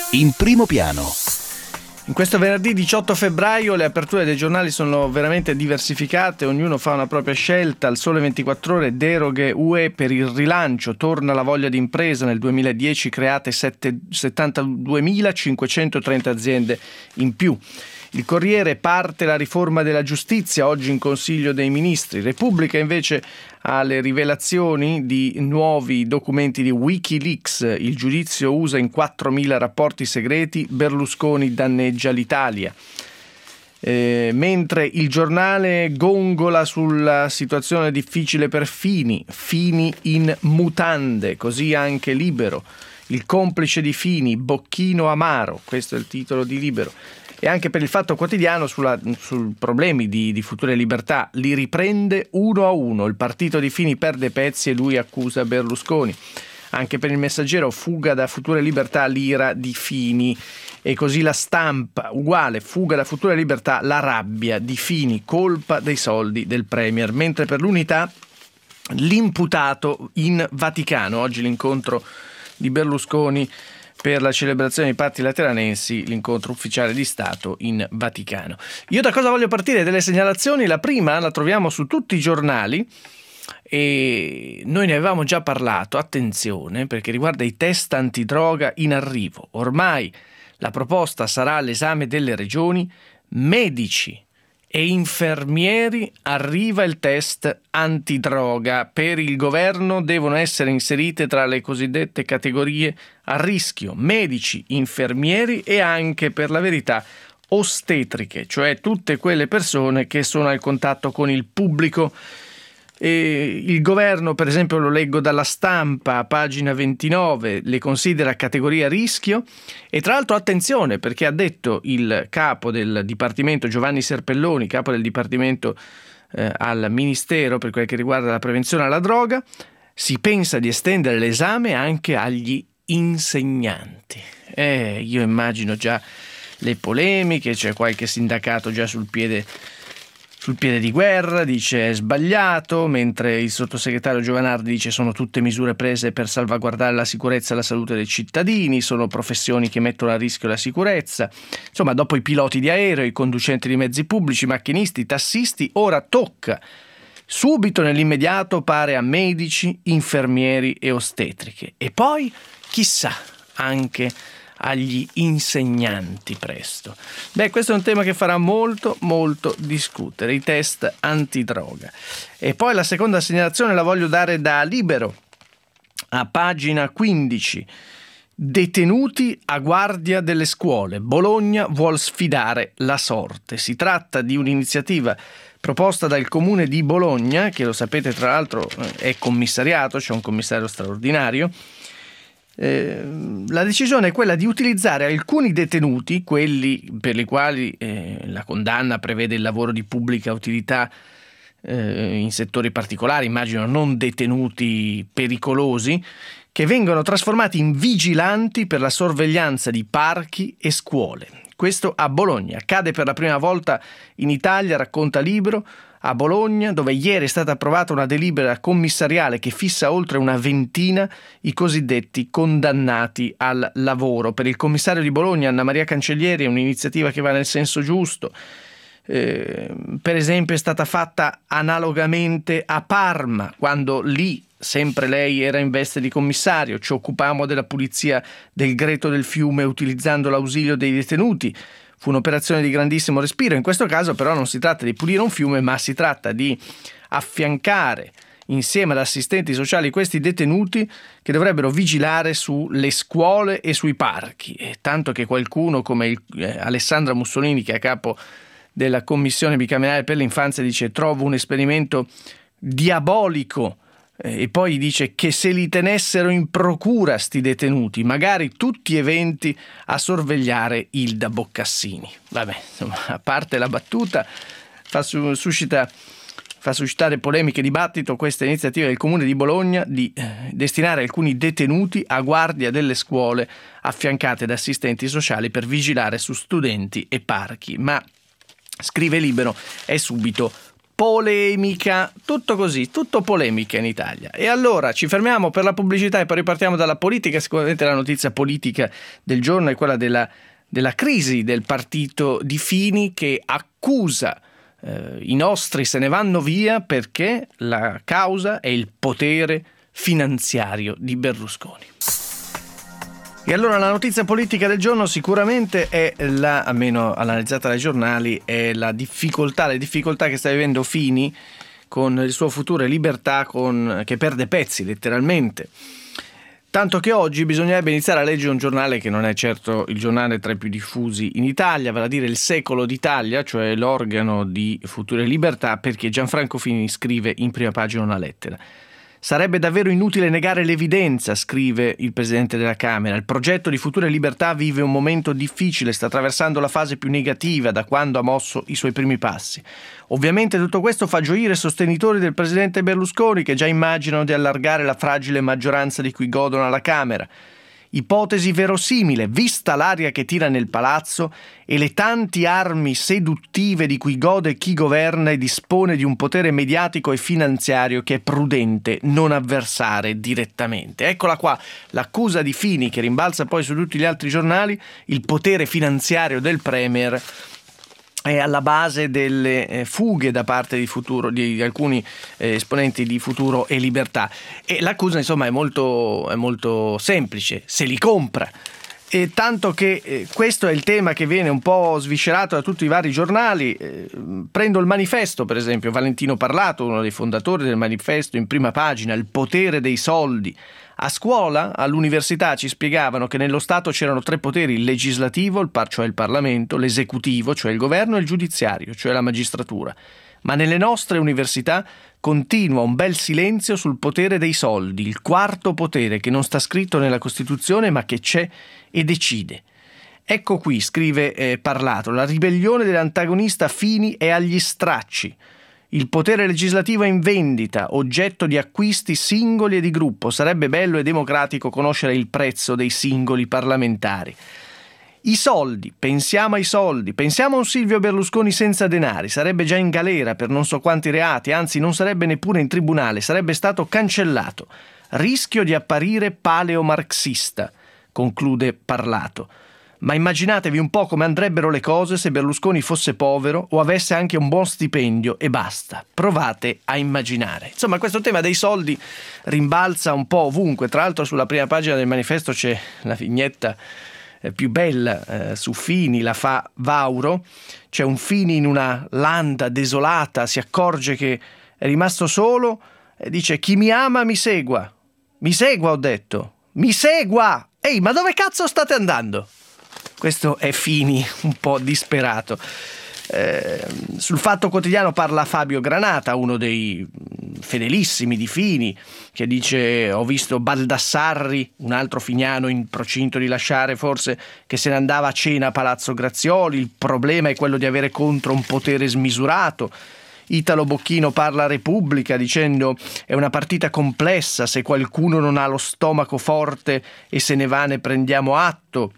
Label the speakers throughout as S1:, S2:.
S1: In primo piano.
S2: In questo venerdì 18 febbraio le aperture dei giornali sono veramente diversificate, ognuno fa una propria scelta. Al Sole 24 Ore, deroghe UE per il rilancio, torna la voglia di impresa, nel 2010 create 72.530 aziende in più. Il Corriere, parte la riforma della giustizia, oggi in Consiglio dei Ministri. Repubblica invece ha le rivelazioni di nuovi documenti di Wikileaks, il giudizio USA in 4.000 rapporti segreti, Berlusconi danneggia l'Italia. Mentre il Giornale gongola sulla situazione difficile per Fini in mutande, così anche Libero. Il complice di Fini, Bocchino amaro, questo è il titolo di Libero. E anche per il Fatto Quotidiano sul problemi di Futuro e Libertà, li riprende uno a uno, il partito di Fini perde pezzi e lui accusa Berlusconi. Anche per il Messaggero, fuga da Futuro e Libertà, l'ira di Fini. E così La Stampa, uguale, fuga da Futuro e Libertà, la rabbia di Fini, colpa dei soldi del Premier. Mentre per l'Unità, l'imputato in Vaticano, oggi l'incontro di Berlusconi per la celebrazione dei patti lateranensi, l'incontro ufficiale di Stato in Vaticano. Io da cosa voglio partire? Delle segnalazioni. La prima la troviamo su tutti i giornali e noi ne avevamo già parlato, attenzione, perché riguarda i test antidroga in arrivo. Ormai la proposta sarà all'esame delle regioni, medici e infermieri, arriva il test antidroga. Per il governo devono essere inserite tra le cosiddette categorie a rischio medici, infermieri e anche, per la verità, ostetriche, cioè tutte quelle persone che sono al contatto con il pubblico. E il governo, per esempio, lo leggo dalla Stampa, a pagina 29, le considera categoria a rischio. E tra l'altro attenzione, perché ha detto il capo del Dipartimento, Giovanni Serpelloni, capo del Dipartimento al Ministero per quel che riguarda la prevenzione alla droga, si pensa di estendere l'esame anche agli insegnanti. Io immagino già le polemiche, c'è qualche sindacato già sul piede di guerra, dice è sbagliato, mentre il sottosegretario Giovanardi dice sono tutte misure prese per salvaguardare la sicurezza e la salute dei cittadini, sono professioni che mettono a rischio la sicurezza. Insomma, dopo i piloti di aereo, i conducenti di mezzi pubblici, macchinisti, tassisti, ora tocca subito, nell'immediato, pare a medici, infermieri e ostetriche. E poi, chissà, anche agli insegnanti presto. Questo è un tema che farà molto discutere, i test antidroga. E poi la seconda segnalazione la voglio dare da Libero, a pagina 15. Detenuti a guardia delle scuole. Bologna vuol sfidare la sorte. Si tratta di un'iniziativa proposta dal Comune di Bologna, che lo sapete tra l'altro è commissariato, c'è un commissario straordinario. La decisione è quella di utilizzare alcuni detenuti, quelli per i quali la condanna prevede il lavoro di pubblica utilità in settori particolari, immagino non detenuti pericolosi, che vengono trasformati in vigilanti per la sorveglianza di parchi e scuole. Questo a Bologna. Accade per la prima volta in Italia, racconta Libero, a Bologna, dove ieri è stata approvata una delibera commissariale che fissa oltre una ventina i cosiddetti condannati al lavoro. Per il commissario di Bologna, Anna Maria Cancellieri, è un'iniziativa che va nel senso giusto. Per esempio è stata fatta analogamente a Parma, quando lì, sempre lei era in veste di commissario, ci occupammo della pulizia del greto del fiume utilizzando l'ausilio dei detenuti. Fu un'operazione di grandissimo respiro. In questo caso però non si tratta di pulire un fiume, ma si tratta di affiancare insieme ad assistenti sociali questi detenuti che dovrebbero vigilare sulle scuole e sui parchi. E tanto che qualcuno come Alessandra Mussolini, che è a capo della Commissione bicamerale per l'infanzia, dice trovo un esperimento diabolico, e poi dice che se li tenessero in procura sti detenuti, magari tutti eventi a sorvegliare Ilda Boccassini. Vabbè, insomma, a parte la battuta, fa suscitare polemiche e dibattito questa iniziativa del Comune di Bologna di destinare alcuni detenuti a guardia delle scuole affiancate da assistenti sociali per vigilare su studenti e parchi. Ma, scrive Libero, è subito polemica, tutto così, tutto polemica in Italia. E allora ci fermiamo per la pubblicità e poi ripartiamo dalla politica. Sicuramente la notizia politica del giorno è quella della crisi del partito di Fini, che accusa i nostri se ne vanno via perché la causa è il potere finanziario di Berlusconi. E allora la notizia politica del giorno sicuramente è almeno analizzata dai giornali, è le difficoltà che sta vivendo Fini con il suo futuro e Libertà, che perde pezzi letteralmente. Tanto che oggi bisognerebbe iniziare a leggere un giornale che non è certo il giornale tra i più diffusi in Italia, vale a dire Il Secolo d'Italia, cioè l'organo di Futuro e Libertà, perché Gianfranco Fini scrive in prima pagina una lettera. Sarebbe davvero inutile negare l'evidenza, scrive il Presidente della Camera. Il progetto di Futuro e Libertà vive un momento difficile, sta attraversando la fase più negativa da quando ha mosso i suoi primi passi. Ovviamente tutto questo fa gioire i sostenitori del Presidente Berlusconi, che già immaginano di allargare la fragile maggioranza di cui godono alla Camera. Ipotesi verosimile, vista l'aria che tira nel palazzo e le tanti armi seduttive di cui gode chi governa e dispone di un potere mediatico e finanziario che è prudente non avversare direttamente. Eccola qua, l'accusa di Fini che rimbalza poi su tutti gli altri giornali: il potere finanziario del Premier è alla base delle fughe da parte di alcuni esponenti di Futuro e Libertà. E l'accusa, insomma, è molto semplice: se li compra. E tanto che questo è il tema che viene un po' sviscerato da tutti i vari giornali. Prendo il Manifesto, per esempio, Valentino Parlato, uno dei fondatori del Manifesto, in prima pagina: il potere dei soldi. A scuola, all'università, ci spiegavano che nello Stato c'erano 3 poteri: il legislativo, cioè il Parlamento, l'esecutivo, cioè il governo, e il giudiziario, cioè la magistratura. Ma nelle nostre università continua un bel silenzio sul potere dei soldi, il quarto potere che non sta scritto nella Costituzione ma che c'è e decide. Ecco qui, scrive Parlato, la ribellione dell'antagonista Fini è agli stracci. Il potere legislativo è in vendita, oggetto di acquisti singoli e di gruppo. Sarebbe bello e democratico conoscere il prezzo dei singoli parlamentari. I soldi, pensiamo ai soldi, pensiamo a un Silvio Berlusconi senza denari, sarebbe già in galera per non so quanti reati, anzi non sarebbe neppure in tribunale, sarebbe stato cancellato. Rischio di apparire paleomarxista, conclude Parlato. Ma immaginatevi un po' come andrebbero le cose se Berlusconi fosse povero o avesse anche un buon stipendio e basta. Provate a immaginare. Insomma, questo tema dei soldi rimbalza un po' ovunque. Tra l'altro sulla prima pagina del Manifesto c'è la vignetta più bella su Fini, la fa Vauro. C'è un Fini in una landa desolata, si accorge che è rimasto solo e dice: chi mi ama mi segua. Mi segua, ho detto. Mi segua! Ehi, ma dove cazzo state andando? Questo è Fini, un po' disperato. Sul Fatto Quotidiano parla Fabio Granata, uno dei fedelissimi di Fini, che dice: ho visto Baldassarri, un altro finiano in procinto di lasciare forse, che se ne andava a cena a Palazzo Grazioli, il problema è quello di avere contro un potere smisurato. Italo Bocchino parla a Repubblica dicendo: è una partita complessa, se qualcuno non ha lo stomaco forte e se ne va ne prendiamo atto.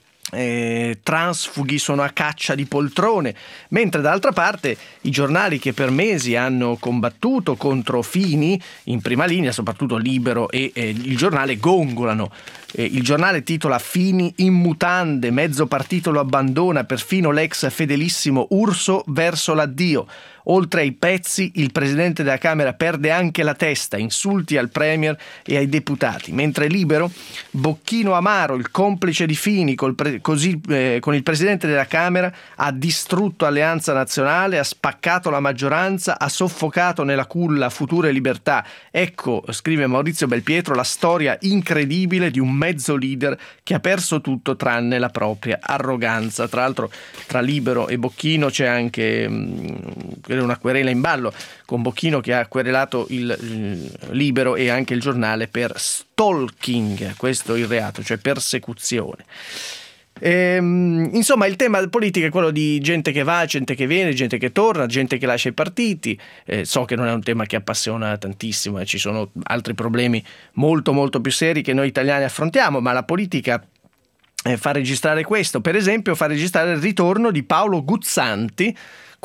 S2: Transfughi sono a caccia di poltrone, mentre dall'altra parte i giornali che per mesi hanno combattuto contro Fini in prima linea, soprattutto Libero e il Giornale, gongolano. Il Giornale titola: Fini in mutande, mezzo partito lo abbandona, perfino l'ex fedelissimo Urso verso l'addio. Oltre ai pezzi, il Presidente della Camera perde anche la testa, insulti al Premier e ai deputati. Mentre Libero, Bocchino Amaro, il complice di Fini con il Presidente della Camera, ha distrutto Alleanza Nazionale, ha spaccato la maggioranza, ha soffocato nella culla Futuro e Libertà. Ecco, scrive Maurizio Belpietro, la storia incredibile di un mezzo leader che ha perso tutto tranne la propria arroganza. Tra l'altro, tra Libero e Bocchino c'è anche una querela in ballo, con Bocchino che ha querelato il Libero e anche il Giornale per stalking, questo è il reato, cioè persecuzione. Insomma, il tema politica è quello di gente che va, gente che viene, gente che torna, gente che lascia i partiti. So che non è un tema che appassiona tantissimo, ci sono altri problemi molto molto più seri che noi italiani affrontiamo, ma la politica fa registrare questo. Per esempio fa registrare il ritorno di Paolo Guzzanti,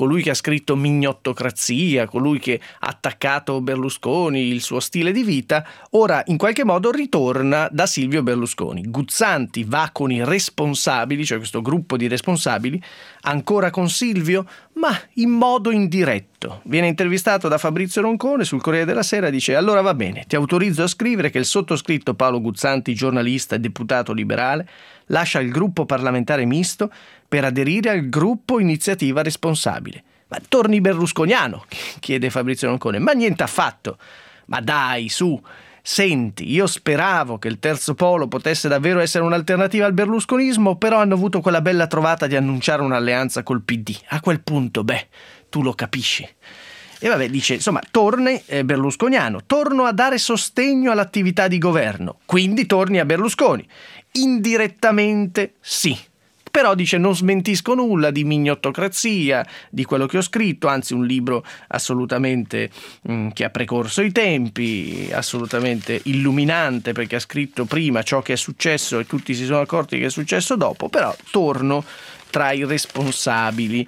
S2: colui che ha scritto Mignottocrazia, colui che ha attaccato Berlusconi, il suo stile di vita, ora in qualche modo ritorna da Silvio Berlusconi. Guzzanti va con i responsabili, cioè questo gruppo di responsabili, ancora con Silvio, ma in modo indiretto. Viene intervistato da Fabrizio Roncone sul Corriere della Sera e dice: allora va bene, ti autorizzo a scrivere che il sottoscritto Paolo Guzzanti, giornalista e deputato liberale, lascia il gruppo parlamentare misto per aderire al gruppo Iniziativa Responsabile. Ma torni berlusconiano? Chiede Fabrizio Roncone. Ma niente affatto. Ma dai, su, senti, io speravo che il terzo polo potesse davvero essere un'alternativa al berlusconismo, però hanno avuto quella bella trovata di annunciare un'alleanza col PD. A quel punto, tu lo capisci. E vabbè, dice, insomma, torni berlusconiano, torno a dare sostegno all'attività di governo, quindi torni a Berlusconi. Indirettamente sì. Però dice non smentisco nulla di Mignottocrazia, di quello che ho scritto, anzi un libro assolutamente che ha precorso i tempi, assolutamente illuminante perché ha scritto prima ciò che è successo e tutti si sono accorti che è successo dopo, però torno tra i responsabili.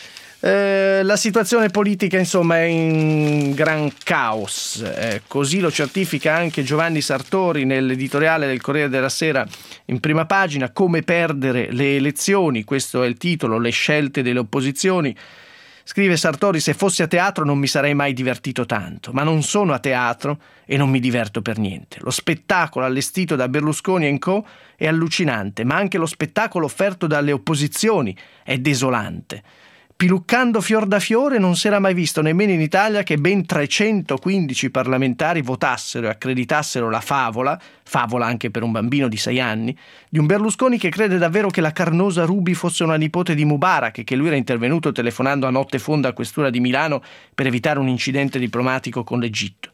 S2: La situazione politica insomma è in gran caos, così lo certifica anche Giovanni Sartori nell'editoriale del Corriere della Sera in prima pagina. Come perdere le elezioni, questo è il titolo, le scelte delle opposizioni. Scrive Sartori: se fossi a teatro non mi sarei mai divertito tanto, ma non sono a teatro e non mi diverto per niente. Lo spettacolo allestito da Berlusconi & Co. è allucinante, ma anche lo spettacolo offerto dalle opposizioni è desolante. Piluccando fior da fiore non si era mai visto nemmeno in Italia che ben 315 parlamentari votassero e accreditassero la favola anche per un bambino di 6 anni, di un Berlusconi che crede davvero che la carnosa Ruby fosse una nipote di Mubarak e che lui era intervenuto telefonando a notte fonda a questura di Milano per evitare un incidente diplomatico con l'Egitto.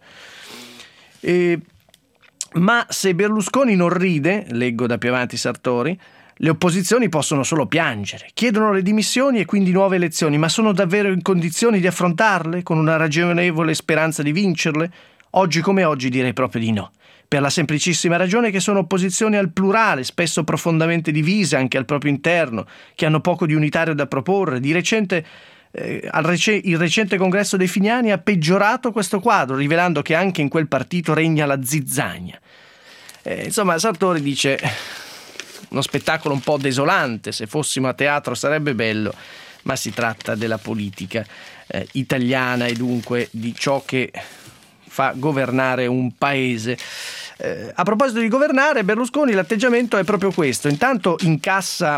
S2: Ma se Berlusconi non ride, leggo da più avanti Sartori, le opposizioni possono solo piangere, chiedono le dimissioni e quindi nuove elezioni, ma sono davvero in condizioni di affrontarle con una ragionevole speranza di vincerle? Oggi come oggi direi proprio di no, per la semplicissima ragione che sono opposizioni al plurale, spesso profondamente divise anche al proprio interno, che hanno poco di unitario da proporre. Di recente il recente congresso dei Finiani ha peggiorato questo quadro, rivelando che anche in quel partito regna la zizzania. Insomma, Sartori dice: uno spettacolo un po' desolante, se fossimo a teatro sarebbe bello, ma si tratta della politica italiana e dunque di ciò che fa governare un paese. A proposito di governare, Berlusconi l'atteggiamento è proprio questo. Intanto incassa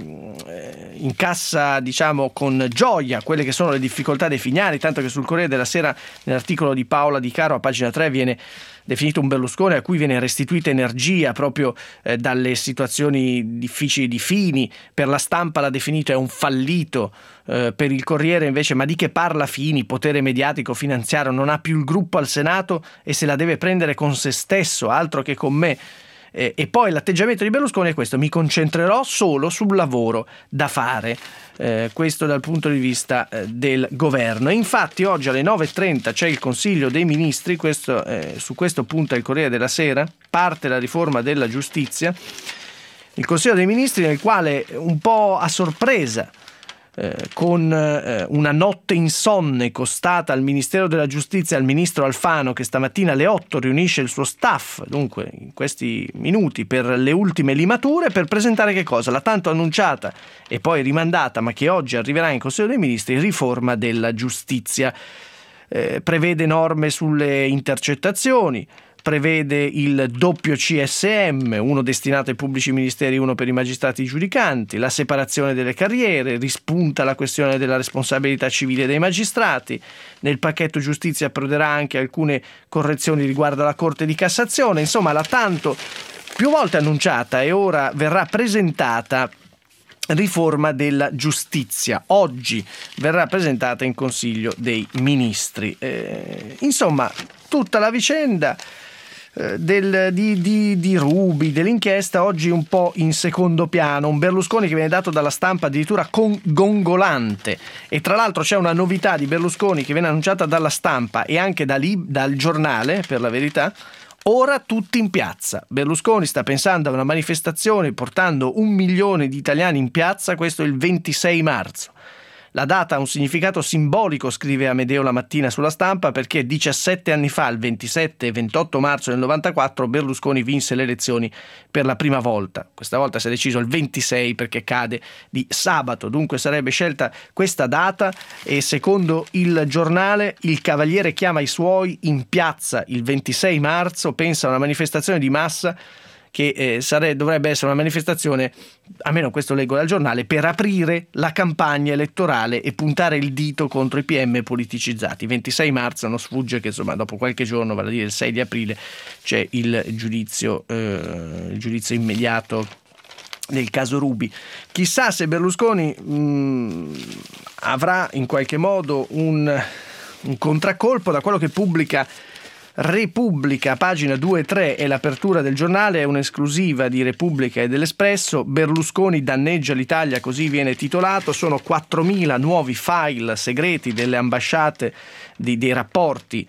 S2: diciamo con gioia quelle che sono le difficoltà dei Finiani, tanto che sul Corriere della Sera nell'articolo di Paola Di Caro a pagina 3 viene definito un Berlusconi a cui viene restituita energia proprio dalle situazioni difficili di Fini. Per la Stampa l'ha definito è un fallito, per il Corriere invece ma di che parla Fini, potere mediatico finanziario, non ha più il gruppo al Senato e se la deve prendere con se stesso, altro che con me. E poi l'atteggiamento di Berlusconi è questo: mi concentrerò solo sul lavoro da fare. Questo dal punto di vista del governo. E infatti oggi alle 9.30 c'è il Consiglio dei Ministri, su questo punta il Corriere della Sera, parte la riforma della giustizia, il Consiglio dei Ministri nel quale un po' a sorpresa, con una notte insonne costata al Ministero della Giustizia al ministro Alfano, che stamattina alle 8 riunisce il suo staff, dunque in questi minuti, per le ultime limature, per presentare che cosa? La tanto annunciata e poi rimandata, ma che oggi arriverà in Consiglio dei Ministri, riforma della giustizia. Prevede norme sulle intercettazioni, prevede il doppio CSM, uno destinato ai pubblici ministeri, uno per i magistrati giudicanti, la separazione delle carriere, rispunta la questione della responsabilità civile dei magistrati. Nel pacchetto giustizia approderà anche alcune correzioni riguardo alla Corte di Cassazione. Insomma, la tanto più volte annunciata e ora verrà presentata riforma della giustizia. Oggi verrà presentata in Consiglio dei Ministri. Insomma, tutta la vicenda di Ruby, dell'inchiesta, oggi un po' in secondo piano. Un Berlusconi che viene dato dalla Stampa addirittura gongolante. E tra l'altro c'è una novità di Berlusconi che viene annunciata dalla Stampa e anche dal giornale, per la verità. Ora tutti in piazza. Berlusconi sta pensando a una manifestazione portando 1 milione di italiani in piazza, questo il 26 marzo. La data ha un significato simbolico, scrive Amedeo La Mattina sulla Stampa, perché 17 anni fa, il 27 e 28 marzo del 94, Berlusconi vinse le elezioni per la prima volta. Questa volta si è deciso il 26 perché cade di sabato, dunque sarebbe scelta questa data e secondo il giornale il Cavaliere chiama i suoi in piazza il 26 marzo, pensa a una manifestazione di massa che dovrebbe essere una manifestazione, almeno questo leggo dal giornale, per aprire la campagna elettorale e puntare il dito contro i PM politicizzati. 26 marzo non sfugge che insomma dopo qualche giorno, vale a dire il 6 di aprile, c'è il giudizio immediato nel caso Ruby. Chissà se Berlusconi avrà in qualche modo un contraccolpo da quello che pubblica Repubblica, pagina 2 e 3 è l'apertura del giornale, è un'esclusiva di Repubblica e dell'Espresso. Berlusconi danneggia l'Italia, così viene titolato. Sono 4.000 nuovi file segreti delle ambasciate, dei rapporti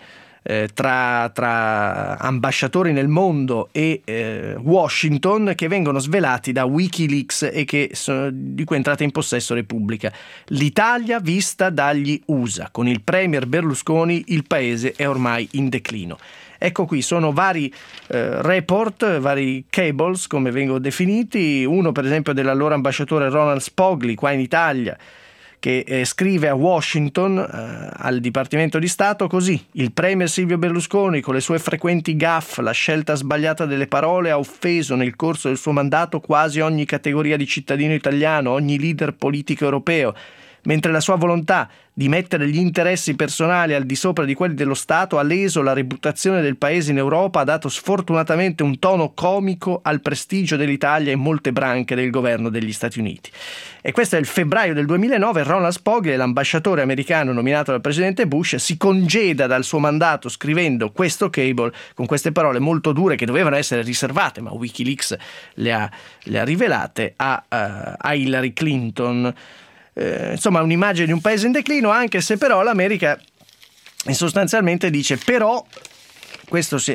S2: tra ambasciatori nel mondo e Washington, che vengono svelati da Wikileaks e di cui è entrata in possesso Repubblica. L'Italia vista dagli USA. Con il premier Berlusconi il paese è ormai in declino. Ecco qui, sono vari report, vari cables come vengono definiti. Uno per esempio dell'allora ambasciatore Ronald Spogli qua in Italia, che scrive a Washington, al Dipartimento di Stato, così: il premier Silvio Berlusconi, con le sue frequenti gaffe, la scelta sbagliata delle parole, ha offeso nel corso del suo mandato quasi ogni categoria di cittadino italiano, ogni leader politico europeo, mentre la sua volontà di mettere gli interessi personali al di sopra di quelli dello Stato ha leso la reputazione del paese in Europa, ha dato sfortunatamente un tono comico al prestigio dell'Italia in molte branche del governo degli Stati Uniti. E questo è il febbraio del 2009. Ronald Spogli, l'ambasciatore americano nominato dal presidente Bush, si congeda dal suo mandato scrivendo questo cable con queste parole molto dure che dovevano essere riservate, ma Wikileaks le ha rivelate a Hillary Clinton. Insomma, un'immagine di un paese in declino, anche se però l'America sostanzialmente dice: però questo si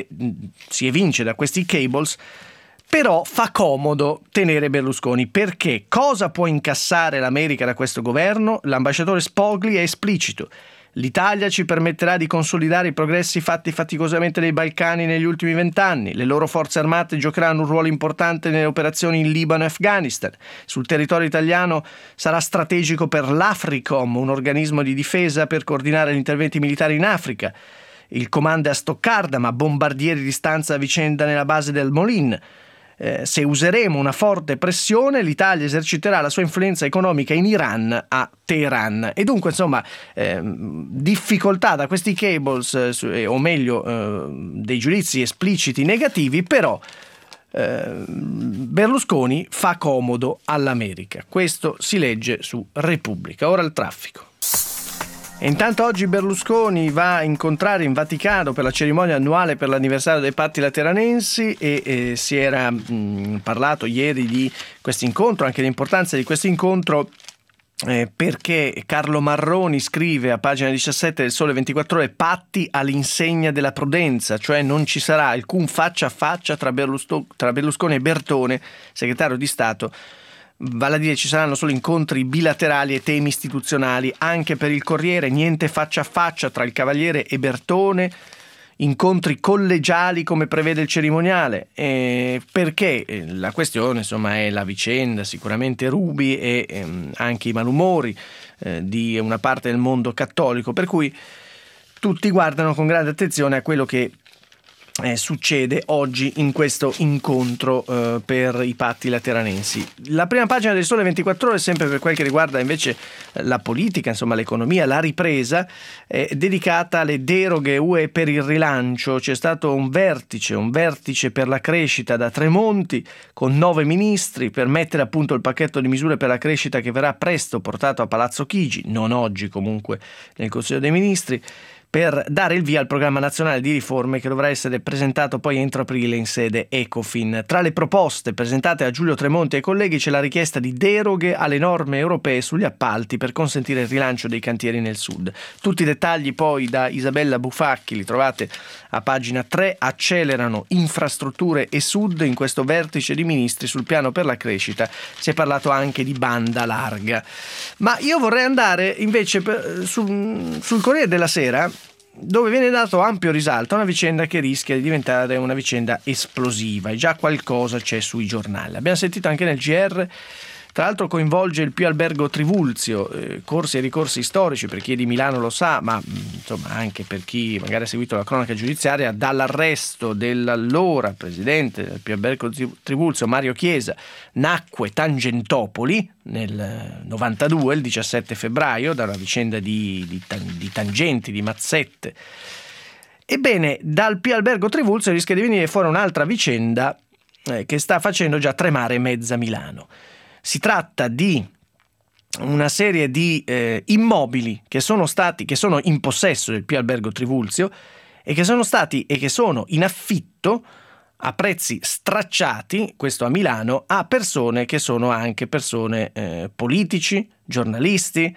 S2: evince da questi cables, però fa comodo tenere Berlusconi. Perché? Cosa può incassare l'America da questo governo? L'ambasciatore Spogli è esplicito: l'Italia ci permetterà di consolidare i progressi fatti faticosamente nei Balcani negli ultimi 20 anni. Le loro forze armate giocheranno un ruolo importante nelle operazioni in Libano e Afghanistan. Sul territorio italiano sarà strategico per l'Africom, un organismo di difesa per coordinare gli interventi militari in Africa. Il comando è a Stoccarda, ma bombardieri di stanza a vicenda nella base del Molin. Se useremo una forte pressione, l'Italia eserciterà la sua influenza economica in Iran, a Teheran. E dunque, insomma, difficoltà da questi cables, o meglio, dei giudizi espliciti negativi, però Berlusconi fa comodo all'America. Questo si legge su Repubblica. Ora il traffico. E intanto oggi Berlusconi va a incontrare in Vaticano per la cerimonia annuale per l'anniversario dei Patti Lateranensi e si era parlato ieri di questo incontro, anche l'importanza di questo incontro, perché Carlo Marroni scrive a pagina 17 del Sole 24 Ore: patti all'insegna della prudenza, cioè non ci sarà alcun faccia a faccia tra Berlusconi e Bertone, segretario di Stato. Vale a dire, ci saranno solo incontri bilaterali e temi istituzionali. Anche per il Corriere niente faccia a faccia tra il Cavaliere e Bertone, incontri collegiali come prevede il cerimoniale, perché la questione insomma è la vicenda sicuramente Ruby e anche i malumori di una parte del mondo cattolico, per cui tutti guardano con grande attenzione a quello che succede oggi in questo incontro per i Patti Lateranensi. La prima pagina del Sole 24 Ore, sempre per quel che riguarda invece la politica, insomma l'economia, la ripresa, è dedicata alle deroghe UE per il rilancio. C'è stato un vertice per la crescita da Tremonti con 9 ministri per mettere a punto il pacchetto di misure per la crescita che verrà presto portato a Palazzo Chigi, non oggi comunque nel Consiglio dei Ministri. per dare il via al programma nazionale di riforme che dovrà essere presentato poi entro aprile in sede Ecofin. Tra le proposte presentate a Giulio Tremonti e ai colleghi c'è la richiesta di deroghe alle norme europee sugli appalti per consentire il rilancio dei cantieri nel sud. Tutti i dettagli poi da Isabella Bufacchi li trovate a pagina 3. Accelerano infrastrutture e sud in questo vertice di ministri sul piano per la crescita. Si è parlato anche di banda larga. Ma io vorrei andare invece sul Corriere della Sera, dove viene dato ampio risalto a una vicenda che rischia di diventare una vicenda esplosiva, e già qualcosa c'è sui giornali. Abbiamo sentito anche nel GR, tra l'altro coinvolge il Pio Albergo Trivulzio, corsi e ricorsi storici per chi è di Milano lo sa, ma insomma anche per chi magari ha seguito la cronaca giudiziaria, dall'arresto dell'allora presidente del Pio Albergo Trivulzio, Mario Chiesa, nacque Tangentopoli nel 92, il 17 febbraio, da una vicenda di tangenti, di mazzette. Ebbene, dal Pio Albergo Trivulzio rischia di venire fuori un'altra vicenda che sta facendo già tremare mezza Milano. Si tratta di una serie di immobili che sono in possesso del Pio Albergo Trivulzio e che sono in affitto a prezzi stracciati, questo a Milano, a persone che sono anche persone politici, giornalisti.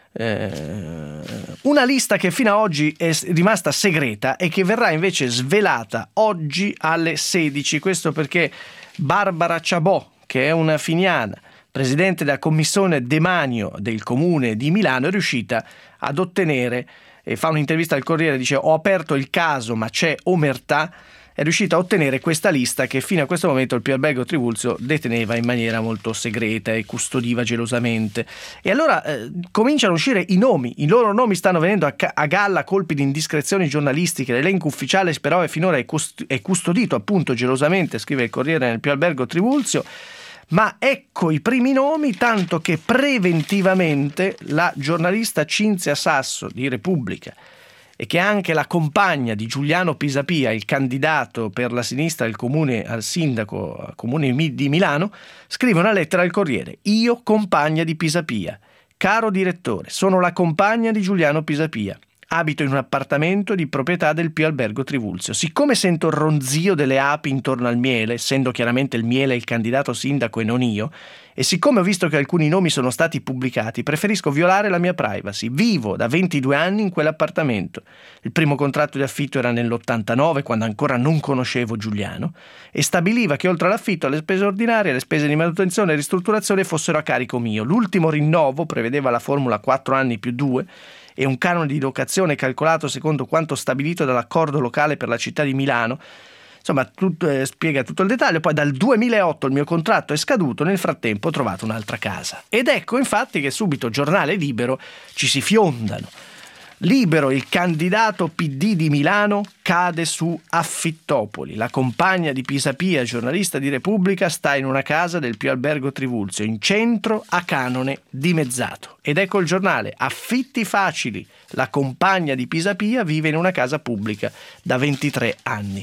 S2: Una lista che fino ad oggi è rimasta segreta e che verrà invece svelata oggi alle 16. Questo perché Barbara Ciabò, che è una finiana, presidente della commissione demanio del comune di Milano, è riuscita ad ottenere, e fa un'intervista al Corriere, dice: ho aperto il caso ma c'è omertà. È riuscita a ottenere questa lista che fino a questo momento il Pio Albergo Trivulzio deteneva in maniera molto segreta e custodiva gelosamente. E allora cominciano a uscire i nomi, i loro nomi stanno venendo a galla a colpi di indiscrezioni giornalistiche. L'elenco ufficiale però finora è custodito appunto gelosamente, scrive il Corriere, nel Pio Albergo Trivulzio. Ma ecco i primi nomi, tanto che preventivamente la giornalista Cinzia Sasso di Repubblica, e che è anche la compagna di Giuliano Pisapia, il candidato per la sinistra al sindaco al comune di Milano, scrive una lettera al Corriere: io compagna di Pisapia, caro direttore, sono la compagna di Giuliano Pisapia. Abito in un appartamento di proprietà del Pio Albergo Trivulzio. Siccome sento il ronzio delle api intorno al miele, essendo chiaramente il miele il candidato sindaco e non io, e siccome ho visto che alcuni nomi sono stati pubblicati, preferisco violare la mia privacy. Vivo da 22 anni in quell'appartamento. Il primo contratto di affitto era nell'89, quando ancora non conoscevo Giuliano, e stabiliva che oltre all'affitto, alle spese ordinarie, le spese di manutenzione e ristrutturazione fossero a carico mio. L'ultimo rinnovo prevedeva la formula 4 anni più 2, e un canone di locazione calcolato secondo quanto stabilito dall'accordo locale per la città di Milano. Insomma, spiega tutto il dettaglio. Poi dal 2008 il mio contratto è scaduto, nel frattempo ho trovato un'altra casa. Ed ecco infatti che subito Giornale Libero ci si fiondano. Libero, il candidato PD di Milano, cade su Affittopoli. La compagna di Pisapia, giornalista di Repubblica, sta in una casa del Pio Albergo Trivulzio, in centro a canone dimezzato. Ed ecco il giornale: affitti facili. La compagna di Pisapia vive in una casa pubblica da 23 anni.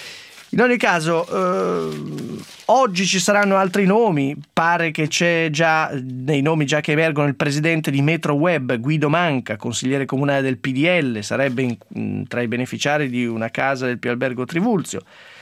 S2: In ogni caso, oggi ci saranno altri nomi. Pare che c'è già, nei nomi già che emergono, il presidente di Metro Web, Guido Manca, consigliere comunale del PDL, sarebbe tra i beneficiari di una casa del Pio Albergo Trivulzio.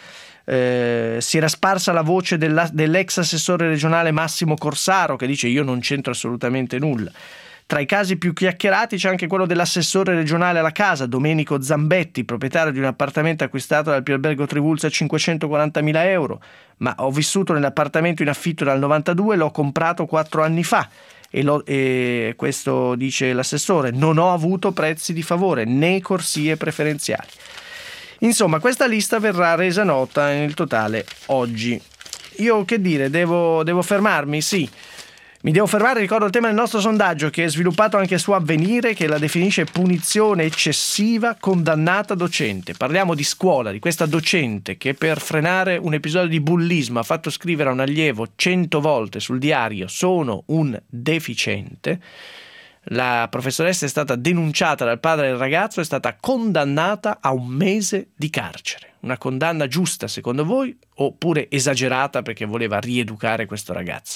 S2: Si era sparsa la voce dell'ex assessore regionale Massimo Corsaro, che dice: io non c'entro assolutamente nulla. Tra i casi più chiacchierati c'è anche quello dell'assessore regionale alla casa, Domenico Zambetti, proprietario di un appartamento acquistato dal Pio Albergo Trivulzio a 540.000 euro. Ma ho vissuto nell'appartamento in affitto dal 92, l'ho comprato 4 anni fa. E questo dice l'assessore: non ho avuto prezzi di favore né corsie preferenziali. Insomma, questa lista verrà resa nota nel totale oggi. Io che dire, devo fermarmi? Sì. Mi devo fermare, ricordo il tema del nostro sondaggio che è sviluppato anche su Avvenire, che la definisce punizione eccessiva condannata docente. Parliamo di scuola, di questa docente che per frenare un episodio di bullismo ha fatto scrivere a un allievo 100 volte sul diario: sono un deficiente. La professoressa è stata denunciata dal padre del ragazzo, è stata condannata a 1 mese di carcere. Una condanna giusta secondo voi, oppure esagerata perché voleva rieducare questo ragazzo?